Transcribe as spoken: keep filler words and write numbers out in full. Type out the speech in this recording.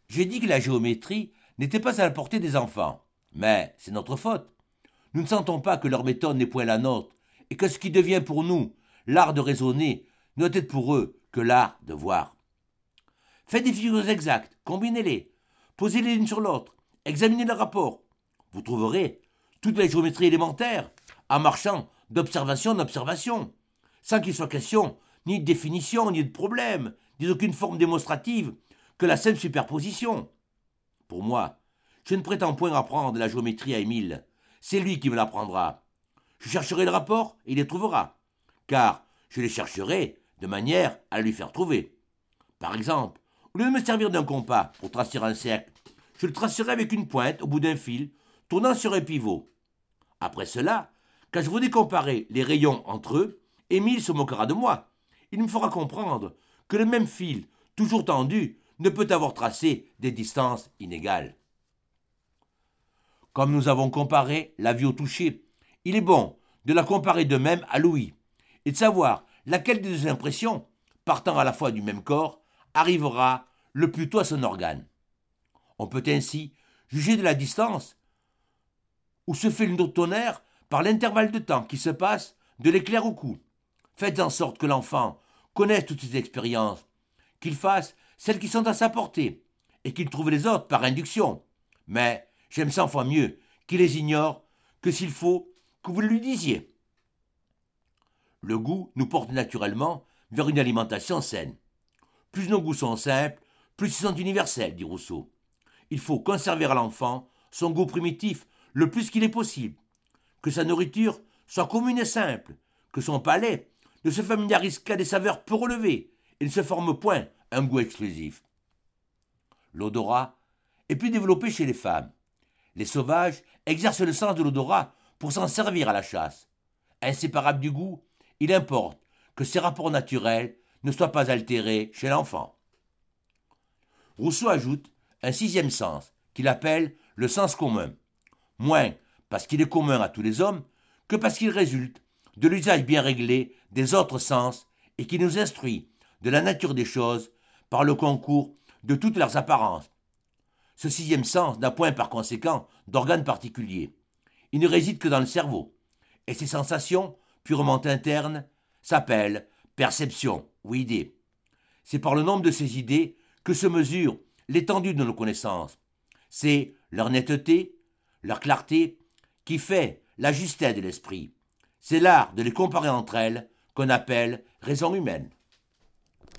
J'ai dit que la géométrie n'était pas à la portée des enfants. Mais c'est notre faute. Nous ne sentons pas que leur méthode n'est point la nôtre, et que ce qui devient pour nous l'art de raisonner ne doit être pour eux que l'art de voir. Faites des figures exactes, combinez-les, posez-les l'une sur l'autre, examinez le rapport. Vous trouverez toute la géométrie élémentaire en marchant d'observation en observation, sans qu'il soit question ni de définition, ni de problème, ni d'aucune forme démonstrative que la simple superposition. Pour moi, je ne prétends point apprendre la géométrie à Émile, c'est lui qui me l'apprendra. Je chercherai le rapport et il les trouvera, car je les chercherai de manière à lui faire trouver. Par exemple, au lieu de me servir d'un compas pour tracer un cercle, je le tracerai avec une pointe au bout d'un fil, tournant sur un pivot. Après cela, quand je voudrais comparer les rayons entre eux, Émile se moquera de moi. Il me fera comprendre que le même fil, toujours tendu, ne peut avoir tracé des distances inégales. Comme nous avons comparé la vue au toucher, il est bon de la comparer de même à l'ouïe, et de savoir laquelle des deux impressions, partant à la fois du même corps, arrivera le plus tôt à son organe. On peut ainsi juger de la distance où se fait le tonnerre par l'intervalle de temps qui se passe de l'éclair au coup. Faites en sorte que l'enfant connaisse toutes ces expériences, qu'il fasse celles qui sont à sa portée, et qu'il trouve les autres par induction. Mais j'aime cent fois mieux qu'il les ignore que s'il faut que vous le lui disiez. Le goût nous porte naturellement vers une alimentation saine. Plus nos goûts sont simples, plus ils sont universels, dit Rousseau. Il faut conserver à l'enfant son goût primitif le plus qu'il est possible, que sa nourriture soit commune et simple, que son palais ne se familiarise qu'à des saveurs peu relevées et ne se forme point un goût exclusif. L'odorat est plus développé chez les femmes. Les sauvages exercent le sens de l'odorat pour s'en servir à la chasse. Inséparable du goût, il importe que ces rapports naturels ne soient pas altérés chez l'enfant. Rousseau ajoute un sixième sens qu'il appelle le sens commun, moins parce qu'il est commun à tous les hommes que parce qu'il résulte de l'usage bien réglé des autres sens et qui nous instruit de la nature des choses par le concours de toutes leurs apparences. Ce sixième sens n'a point par conséquent d'organe particulier. Il ne réside que dans le cerveau, et ses sensations, purement internes, s'appellent perception ou idée. C'est par le nombre de ces idées que se mesure l'étendue de nos connaissances. C'est leur netteté, leur clarté, qui fait la justesse de l'esprit. C'est l'art de les comparer entre elles qu'on appelle raison humaine.